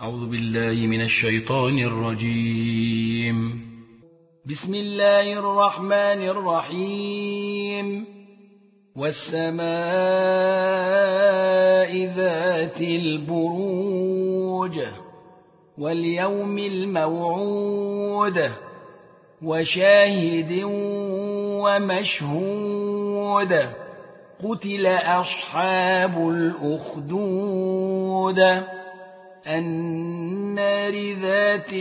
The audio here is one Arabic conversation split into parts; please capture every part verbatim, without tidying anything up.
أعوذ بالله من الشيطان الرجيم. بسم الله الرحمن الرحيم. والسماء ذات البروج واليوم الموعود وشاهد ومشهود. قتل أصحاب الأخدود النار ذات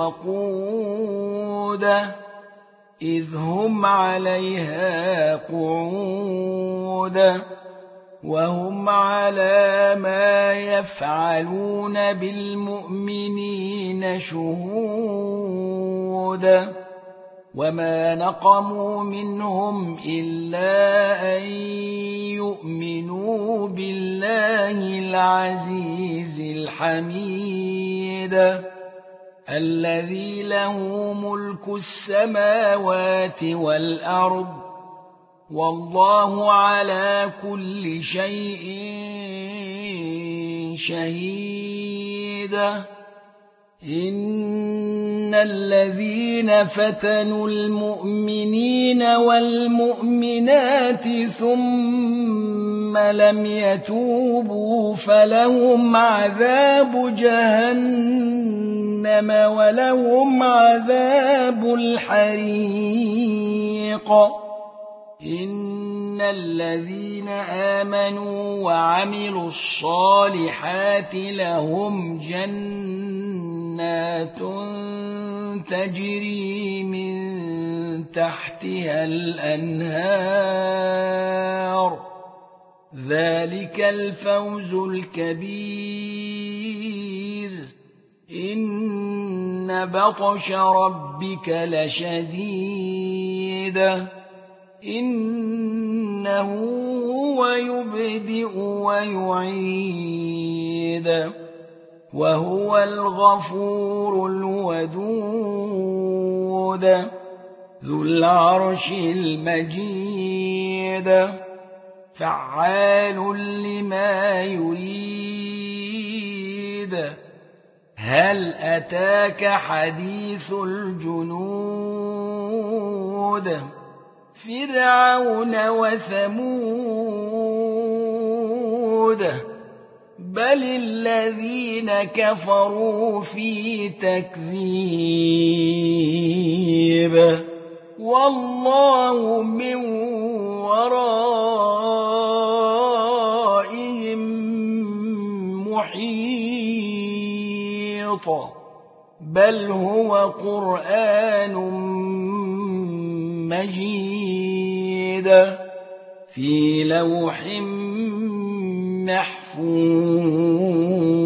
الوقود إذ هم عليها قعود وهم على ما يفعلون بالمؤمنين شهود. وما نقموا منهم إلا أن يؤمنوا بالله العزيز الحميد الذي له ملك السماوات والأرض والله على كل شيء شهيد. إن الذين فتنوا المؤمنين والمؤمنات ثم لم يتوبوا فلهم عذاب جهنم ولهم عذاب الحريق. إن الذين آمنوا وعملوا الصالحات لهم جنات تجري من تحتها الأنهار ذلك الفوز الكبير. إن بطش ربك لشديد إنه هو يبدئ ويعيد وهو الغفور الودود ذو العرش المجيد فعال لما يريد. هل أتاك حديث الجنود فرعون وثمود بل الذين كفروا في تكذيب والله من ورائهم محيط. بل هو قرآن مجيد في لوح محفوظ.